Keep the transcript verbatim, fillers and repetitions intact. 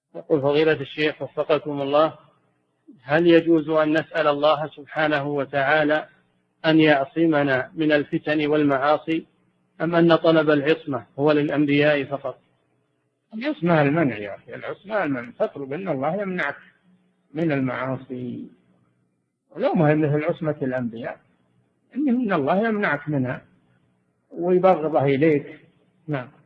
يقول فضيلة الشيخ وفقكم الله، هل يجوز أن نسأل الله سبحانه وتعالى أن يعصمنا من الفتن والمعاصي، أم أن طلب العصمة هو للأنبياء فقط؟ العصمة المنع يا أخي، العصمة المنع، تطلب أن الله يمنعك من المعاصي، ولو ما هي مثل عصمة الأنبياء، إن الله يمنعك منها ويبغضها إليك. نعم.